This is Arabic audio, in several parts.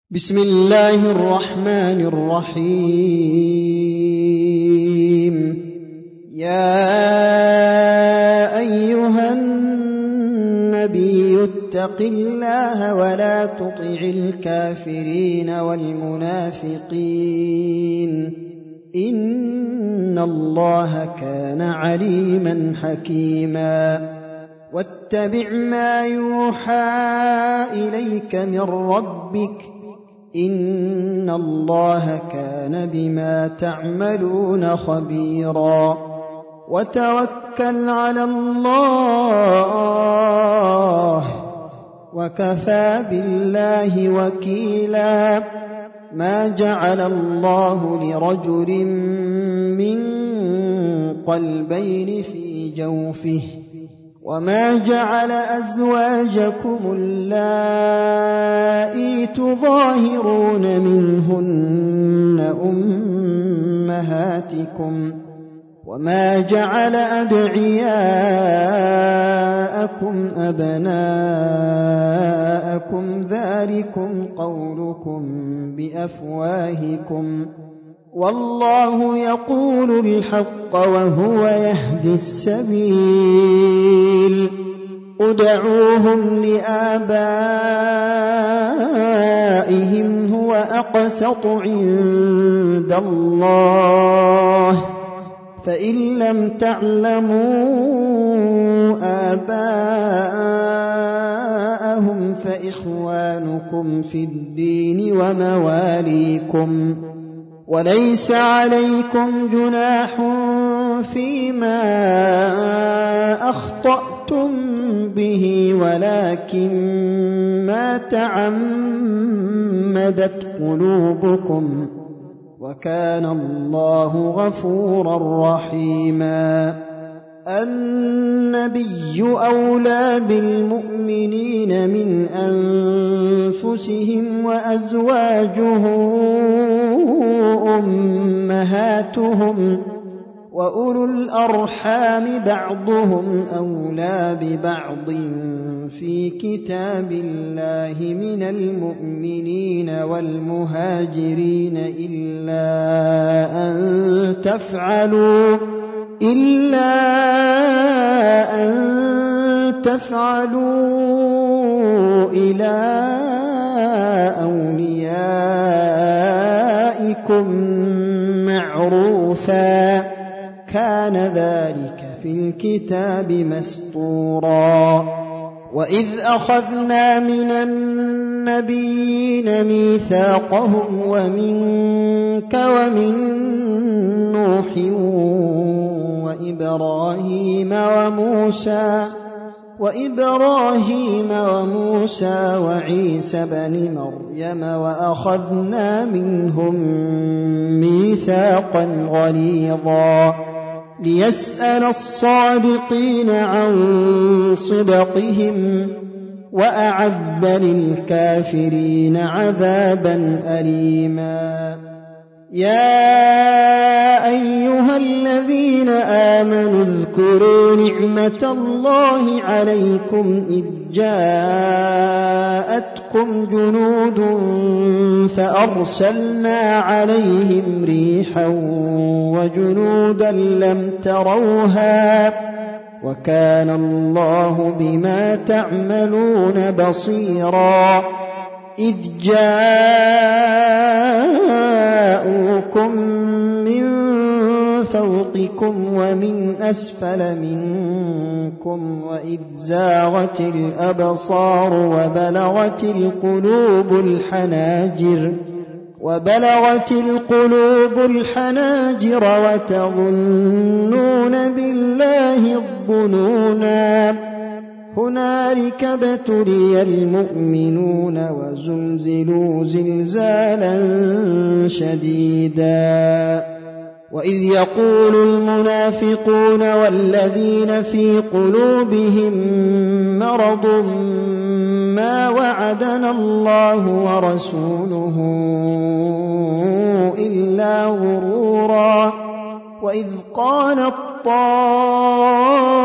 بسم الله الرحمن الرحيم. يا أيها النبي اتق الله ولا تطع الكافرين والمنافقين إن الله كان عليما حكيما. واتبع ما يوحى إليك من ربك إن الله كان بما تعملون خبيرا. وتوكل على الله وكفى بالله وكيلا. ما جعل الله لرجل من قلبين في جوفه وما جعل أزواجكم اللائي تظاهرون منهن أمهاتكم وما جعل أدعياءكم أبناءكم ذلكم قولكم بأفواهكم والله يقول الحق وهو يهدي السبيل. ادعوهم لآبائهم هو أقسط عند الله فإن لم تعلموا آباءهم فإخوانكم في الدين ومواليكم وليس عليكم جناح فيما أخطأتم به ولكن ما تعمدت قلوبكم وكان الله غفورا رحيما. النبي أولى بالمؤمنين من أنفسهم وأزواجه أمهاتهم وأولو الأرحام بعضهم أولى ببعض في كتاب الله من المؤمنين والمهاجرين إلا أن تفعلوا إلى أوليائكم معروفا كان ذلك في الكتاب مسطورا. وإذ أخذنا من النبيين ميثاقهم ومنك ومن نوح وإبراهيم وموسى وعيسى بن مريم وأخذنا منهم ميثاقا غليظا ليسأل الصادقين عن صدقهم وأعد للكافرين عذابا أليما. يا أيها الذين آمنوا اذكروا نعمة الله عليكم إذ جاءتكم جنود فأرسلنا عليهم ريحا وجنودا لم تروها وكان الله بما تعملون بصيرا. إذ جاءوكم من فوقكم ومن أسفل منكم وإذ زاغت الأبصار وبلغت القلوب الحناجر وتظنون بالله الظنونا. هنالك ابتلي المؤمنون وزلزلوا زلزالا شديدا. وإذ يقول المنافقون والذين في قلوبهم مرض ما وعدنا الله ورسوله إلا غرورا. وإذ قالت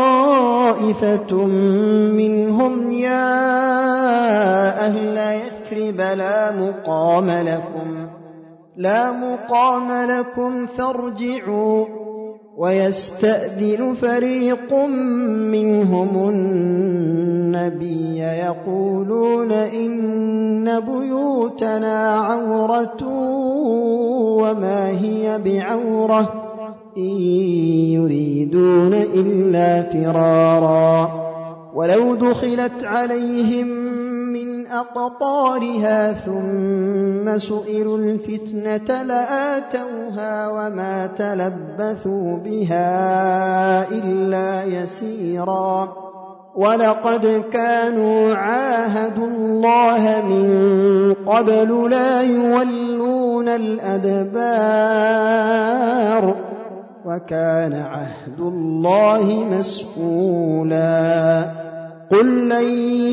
طائفة منهم يا أهل يثرب لا مقام لكم فارجعوا ويستأذن فريق منهم النبي يقولون إن بيوتنا عورة وما هي بعورة إن يريدون إلا فرارا ولو دخلت عليهم من أقطارها ثم سئلوا الفتنة لآتوها وما تلبثوا بها إلا يسيرا ولقد كانوا عاهدوا الله من قبل لا يولون الأدبار وكان عهد الله مسئولا قل لن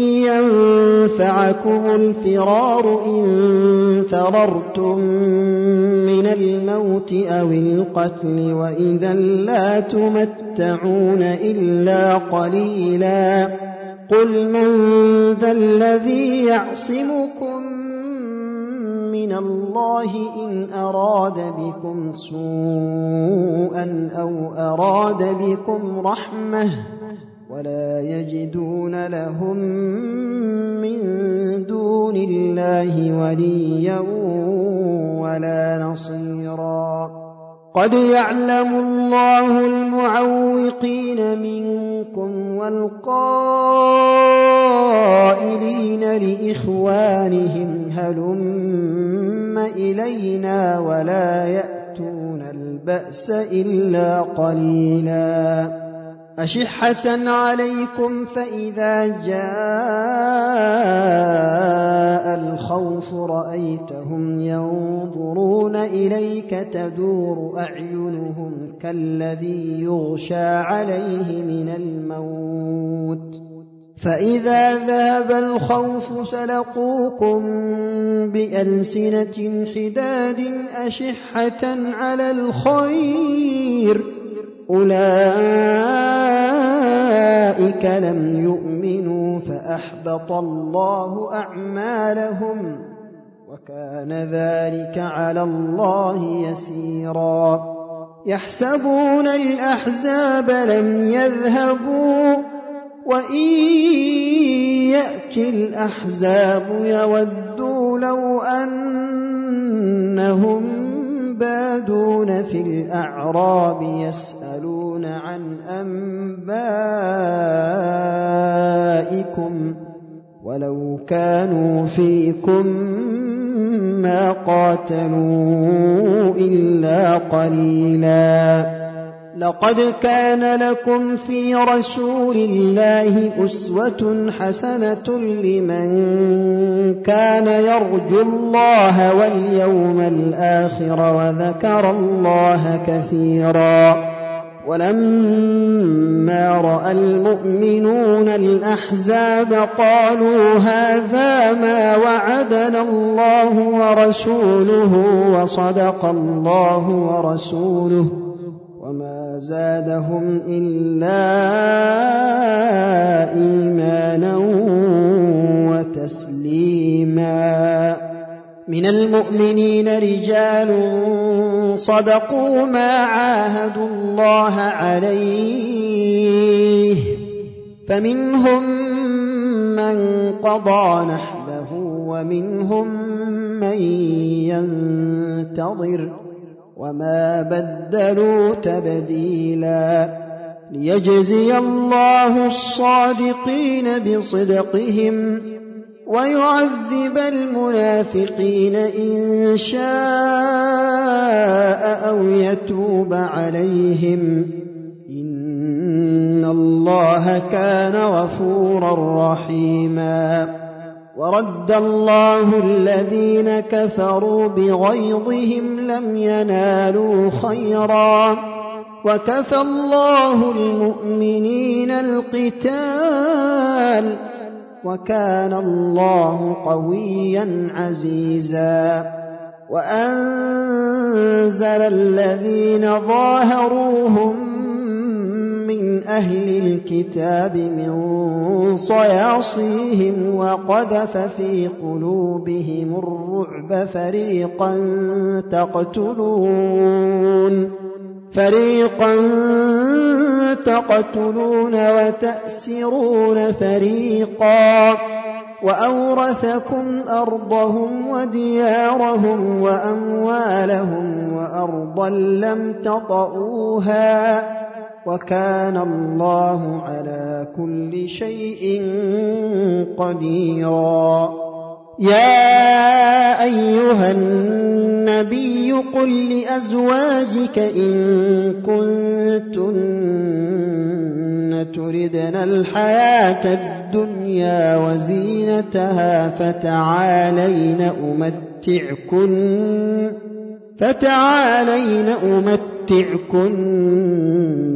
ينفعكم الفرار إن فررتم من الموت أو القتل وإذا لا تمتعون إلا قليلا قل من ذا الذي يعصمكم من الله إن أراد بكم سوءا أو أراد بكم رحمة ولا يجدون لهم من دون الله وليا ولا نصيرا قد يعلم الله المعوقين منكم والقائلين لإخوانهم هلم إلينا ولا يأتون البأس إلا قليلا أشحة عليكم فإذا جاء الخوف رأيتهم ينظرون إليك تدور أعينهم كالذي يغشى عليه من الموت فإذا ذهب الخوف سلقوكم بألسنة حداد أشحة على الخير أولئك لم يؤمنوا فأحبط الله أعمالهم وكان ذلك على الله يسيرا يحسبون الأحزاب لم يذهبوا وإن يأتي الأحزاب يودوا لو أنهم بادون في الأعراب يسألون عن أنبائكم ولو كانوا فيكم ما قاتلوا إلا قليلا لقد كان لكم في رسول الله أسوة حسنة لمن كان يرجو الله واليوم الآخر وذكر الله كثيرا ولما رأى المؤمنون الأحزاب قالوا هذا ما وعدنا الله ورسوله وصدق الله ورسوله وما زادهم إلا إيمانا وتسليما من المؤمنين رجال صدقوا ما عاهدوا الله عليه فمنهم من قضى نحبه ومنهم من ينتظر وما بدلوا تبديلا ليجزي الله الصادقين بصدقهم ويعذب المنافقين إن شاء أو يتوب عليهم إن الله كان غفورا رحيما ورد الله الذين كفروا بغيظهم لم ينالوا خيرا وكفى الله المؤمنين القتال وكان الله قويا عزيزا وأنزل الذين ظاهروهم من أهل الكتاب من صياصيهم وقذف في قلوبهم الرعب فريقا تقتلون وتأسرون فريقا وأورثكم أرضهم وديارهم وأموالهم وأرضا لم تطئوها وكان الله على كل شيء قديرا. يا أيها النبي قل لأزواجك إن كنتن تردن الحياة الدنيا وزينتها فتعالين أمتعكن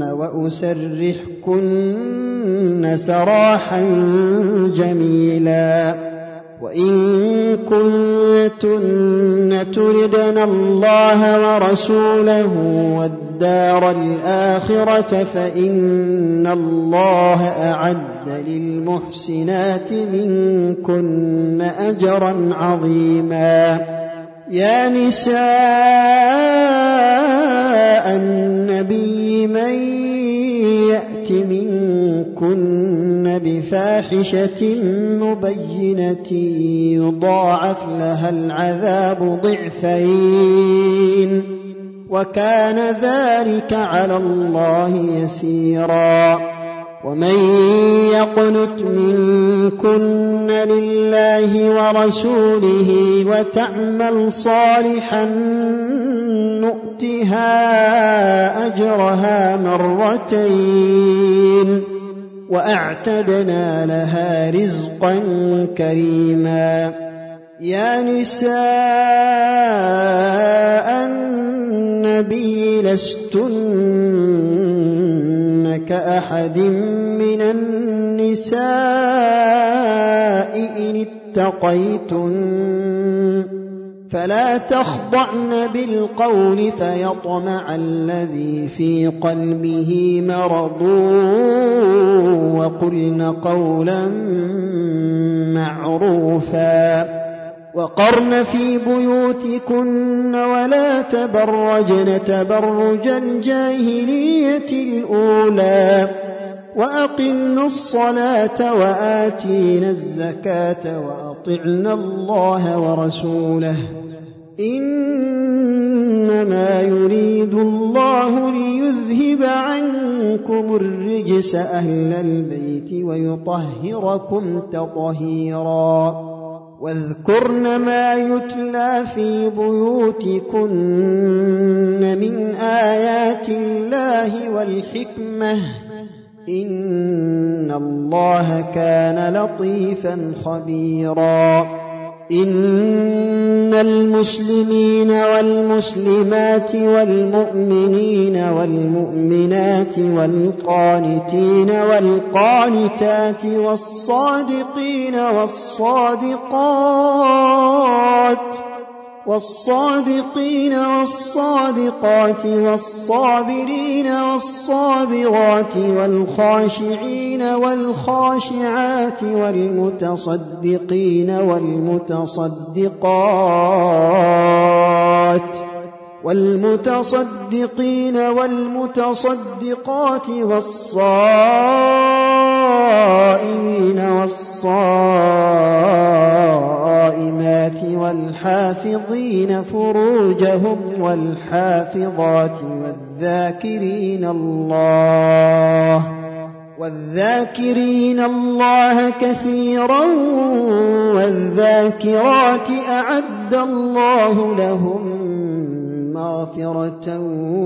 وأسرحكن سراحا جميلا. وإن كنتن تردن الله ورسوله والدار الآخرة فإن الله أعد للمحسنات منكن أجرا عظيما. يا نساء النبي من يأت منكن بفاحشة مبينة يضاعف لها العذاب ضعفين وكان ذلك على الله يسيرا. ومن يقنت منكن لله ورسوله وتعمل صالحا نؤتها أجرها مرتين وأعتدنا لها رزقا كريما. يا نساء النبي لستن كأحد من النساء إن اتقيتن فلا تخضعن بالقول فيطمع الذي في قلبه مرض وقلن قولا معروفا. وقرن في بيوتكن ولا تبرجن تبرج الجاهلية الأولى وأقمن الصلاة وآتينا الزكاة وأطعن الله ورسوله إنما يريد الله ليذهب عنكم الرجس أهل البيت ويطهركم تطهيرا. واذكرن ما يتلى في بيوتكن من آيات الله والحكمة إن الله كان لطيفا خبيرا. إن المسلمين والمسلمات والمؤمنين والمؤمنات والقانتين والقانتات والصادقين والصادقات والصابرين والصابرات والخاشعين والخاشعات والمتصدقين والمتصدقات والصائمين والصائمات والحافظين فروجهم والحافظات والذاكرين الله كثيرا والذاكرات أعد الله لهم مغفرة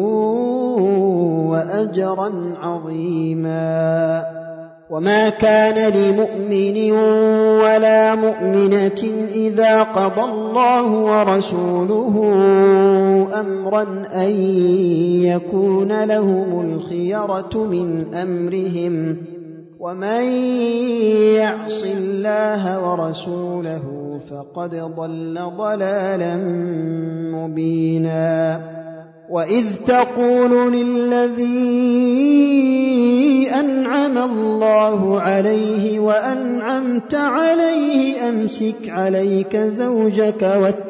وأجرا عظيما. وما كان لمؤمن ولا مؤمنة إذا قضى الله ورسوله أمرا أن يكون لهم الخيرة من أمرهم ومن يعص الله ورسوله فقد ضل ضلالا مبينا. وإذ تقول للذي أنعم الله عليه وأنعمت عليه أمسك عليك زوجك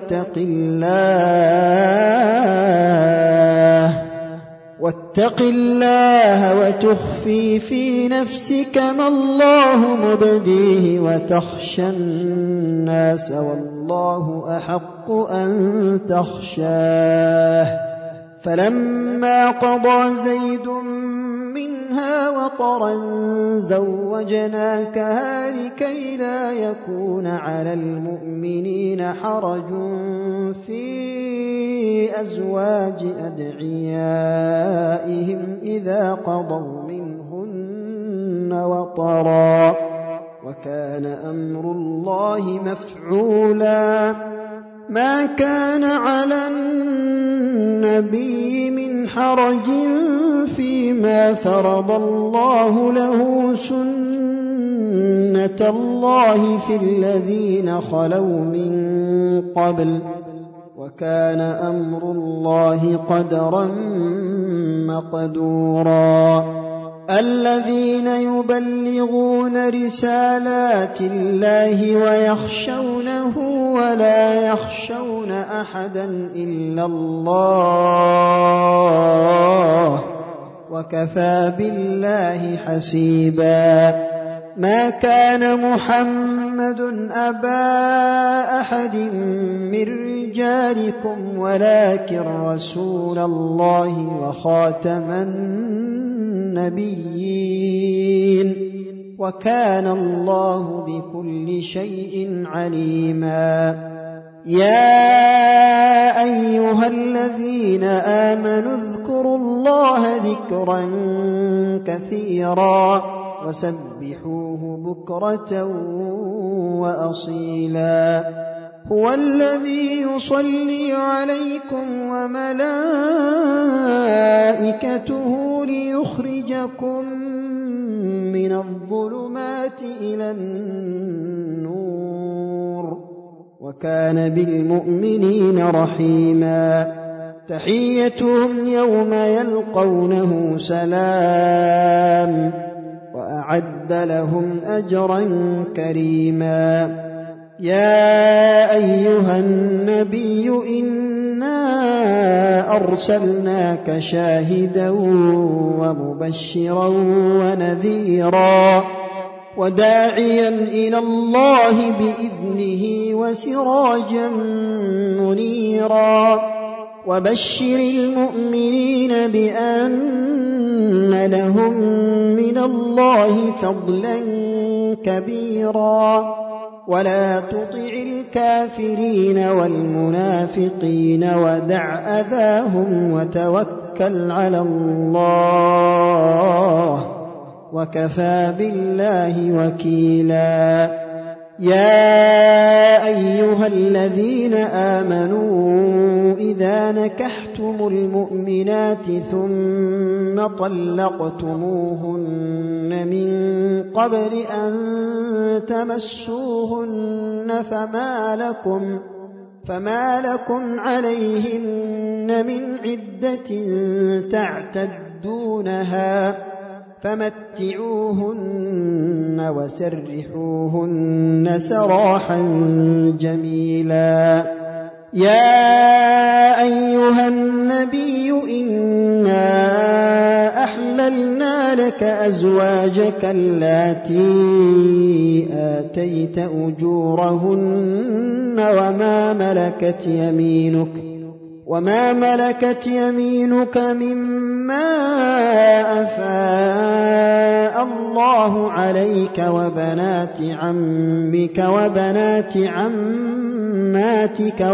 واتق الله وتخفي في نفسك ما الله مبديه وتخشى الناس والله أحق أن تخشاه فلما قضى زيد منها وطرا زوجناكها لكي لا يكون على المؤمنين حرج في أزواج أدعيائهم إذا قضوا منهن وطرا وكان أمر الله مفعولا ما كان على النبي من حرج فيما فرض الله له سنة الله في الذين خلوا من قبل وكان أمر الله قدرا مقدورا الذين يبلغون رسالات الله ويخشونه ولا يخشون أحدا إلا الله وكفى بالله حسيبا ما كان محمد أبا أحد من رجالكم ولكن رسول الله وخاتم النبيين وكان الله بكل شيء عليما يا أيها الذين آمنوا اذكروا الله ذكرا كثيرا وسبحوه بكرة وأصيلا هو الذي يصلي عليكم وملائكته ليخرجكم من الظلمات إلى النور وكان بالمؤمنين رحيما تحيتهم يوم يلقونه سلام وأعد لهم أجرا كريما يا أيها النبي إنا أرسلناك شاهدا ومبشرا ونذيرا وداعيا إلى الله بإذنه وسراجا منيرا وبشر المؤمنين بأن لهم من الله فضلا كبيرا ولا تطع الكافرين والمنافقين ودع أذاهم وتوكل على الله وكفى بالله وكيلا يا أيها الذين آمنوا إذا نكحتم المؤمنات ثم طلقتموهن من قبل أن تمسوهن فما لكم عليهن من عدة تعتدونها فمتعوهن وسرحوهن سراحا جميلا يا أيها النبي إنا أحللنا لك أزواجك اللاتي آتيت أجورهن وما ملكت يمينك مما أفاء الله عليك وبنات عمك وبنات عماتك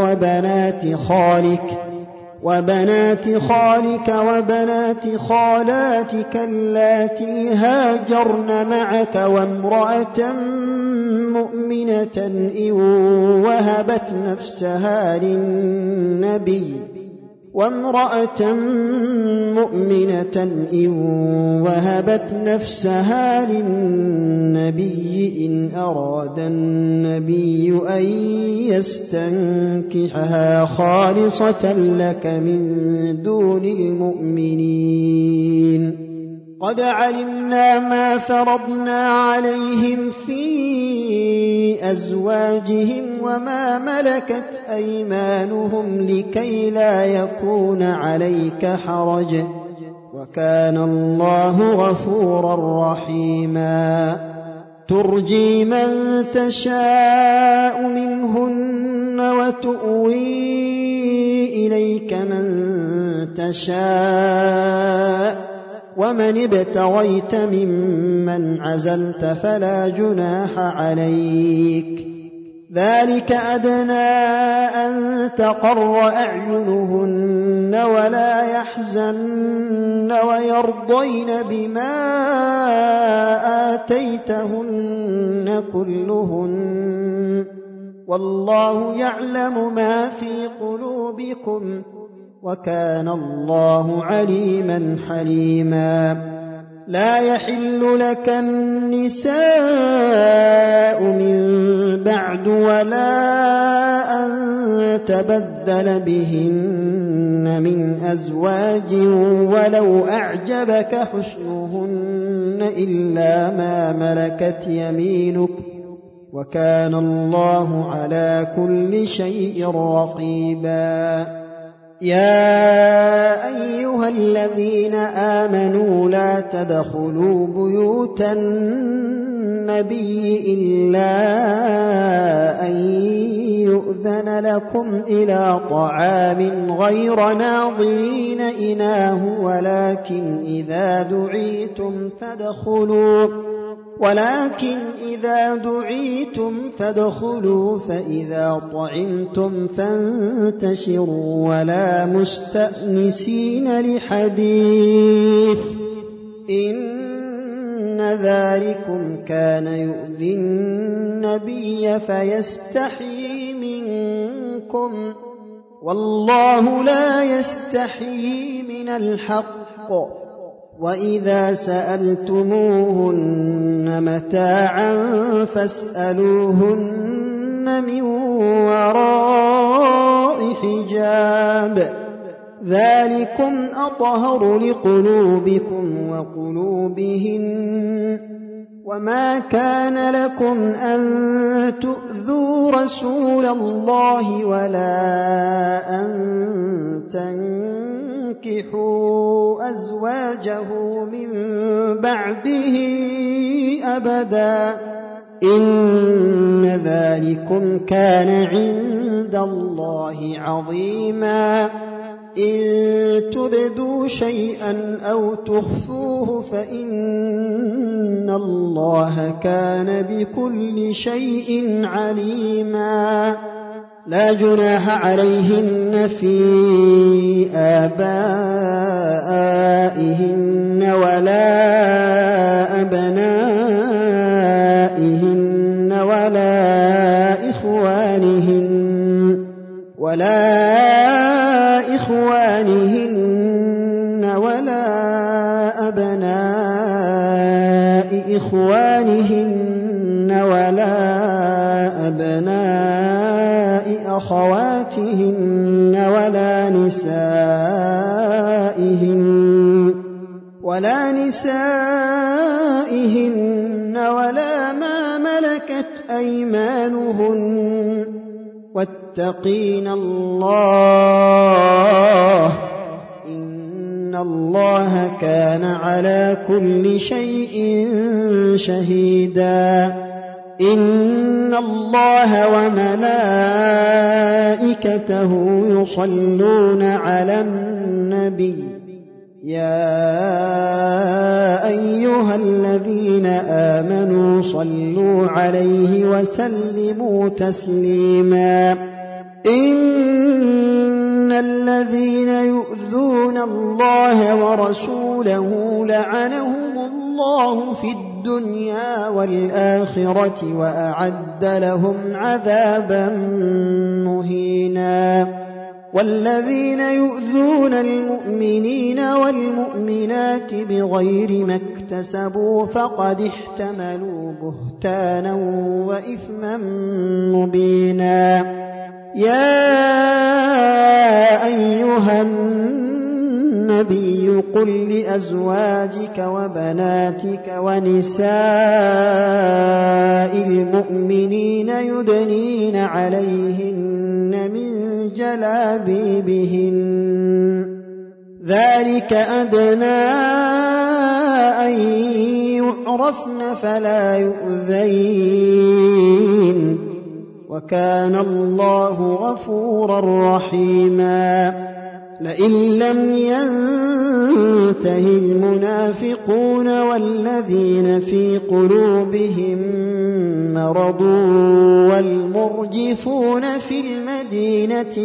وبنات خالك وبنات خالاتك اللاتي هاجرن معك وامرأة مؤمنة إن وهبت نفسها للنبي وامرأة مؤمنة إن وهبت نفسها للنبي إن أراد النبي أن يستنكحها خالصة لك من دون المؤمنين قد علمنا ما فرضنا عليهم في أزواجهم وما ملكت أيمانهم لكي لا يكون عليك حرج وكان الله غفورا رحيما ترجي من تشاء منهن وتؤوي إليك من تشاء ومن ابتغيت ممن عزلت فلا جناح عليك ذلك أدنى أن تقر أعينهن ولا يحزن ويرضين بما آتيتهن كلهن والله يعلم ما في قلوبكم وكان الله عليما حليما لا يحل لك النساء من بعد ولا أن تبدل بهن من أزواج ولو أعجبك حسنهن إلا ما ملكت يمينك وكان الله على كل شيء رقيبا يا أيها الذين آمنوا لا تدخلوا بيوت النبي إلا أن يؤذن لكم إلى طعام غير ناظرين إناه ولكن إذا دعيتم فادخلوا فإذا طعمتم فانتشروا ولا مستأنسين لحديث إن ذلكم كان يؤذي النبي فيستحيي منكم والله لا يستحيي من الحق وإذا سألتموهن متاعا فاسألوهن من وراء حجاب ذلكم أطهر لقلوبكم وقلوبهن وما كان لكم أن تؤذوا رسول الله ولا أن تنكحوا أزواجه من بعده أبدا إن ذلكم كان عند الله عظيما إن تبدوا شيئا أو تخفوه فإن الله كان بكل شيء عليما لا جناح عليهن في آبائهن ولا أبنائهن ولا إخوانهن ولا أبناء إخوانهن ولا أبناء أخواتهن ولا نسائهن ولا ما ملكت أيمانهن واتقين الله إن الله كان على كل شيء شهيدا إن الله وملائكته يصلون على النبي يا أيها الذين آمنوا صلوا عليه وسلموا تسليما إن الذين يؤذون الله ورسوله لعنهم الله في الدنيا والآخرة وأعد لهم عذابا مهينا والذين يؤذون المؤمنين والمؤمنات بغير ما اكتسبوا فقد احتملوا بهتانا وإثما مبينا يا أيها النبي قل لأزواجك وبناتك ونساء المؤمنين يدنين عليهن من جلابيبهن ذلك أدنى أن يعرفن فلا يؤذين وكان الله غفورا رحيما لئن لم ينته المنافقون والذين في قلوبهم مرض والمرجفون في المدينة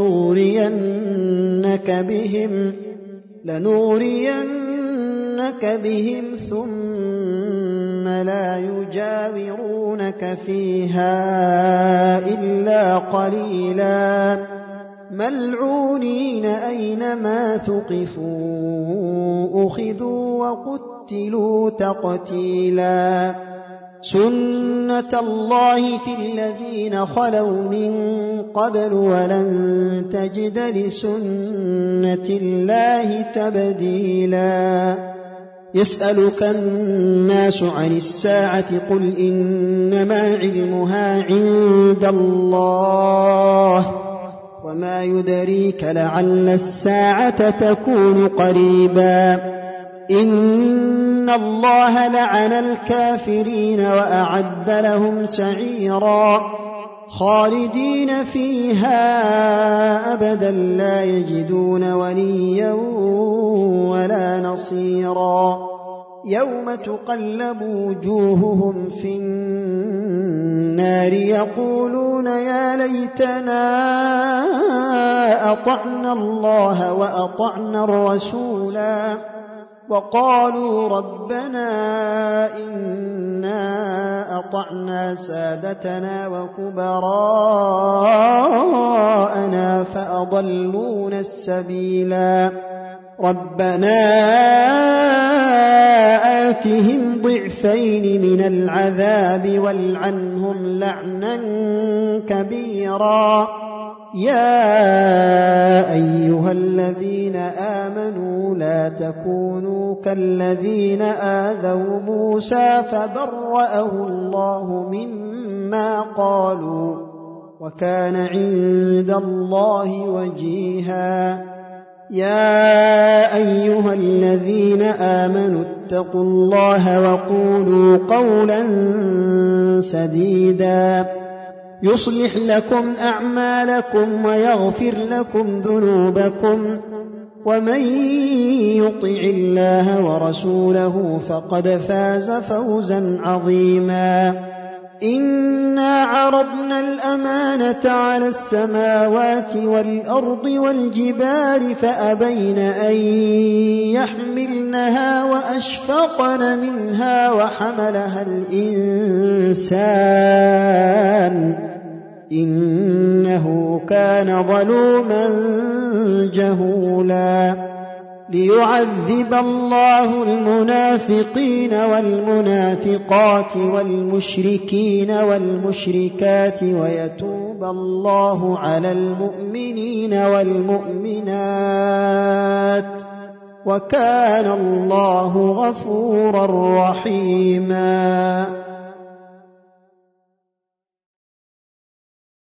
لنغرينك بهم ثم لا يجاورونك فيها إلا قليلا ملعونين أينما ثقفوا أخذوا وقتلوا تقتيلا سنة الله في الذين خلوا من قبل ولن تجد لسنة الله تبديلا يسألك الناس عن الساعة قل إنما علمها عند الله وما يدريك لعل الساعة تكون قريبا إن الله لعن الكافرين وأعد لهم سعيرا خالدين فيها أبدا لا يجدون وليا ولا نصيرا يوم تقلب وجوههم في النار يقولون يا ليتنا أطعنا الله وأطعنا الرسولا وقالوا ربنا إنا أطعنا سادتنا وكبراءنا فأضلونا السبيلا ربنا آتهم ضعفين من العذاب والعنهم لعنا كبيرا يا أيها الذين آمنوا لا تكونوا كالذين آذوا موسى فبرأه الله مما قالوا وكان عند الله وجيها يا أيها الذين آمنوا اتقوا الله وقولوا قولا سديدا يصلح لكم أعمالكم ويغفر لكم ذنوبكم ومن يطع الله ورسوله فقد فاز فوزا عظيما إنا عرضنا الأمانة على السماوات والأرض والجبال فأبين أن يحملنها وأشفقن منها وحملها الإنسان إنه كان ظلوما جهولا ليعذب الله المنافقين والمنافقات والمشركين والمشركات ويتوب الله على المؤمنين والمؤمنات وكان الله غفورا رحيما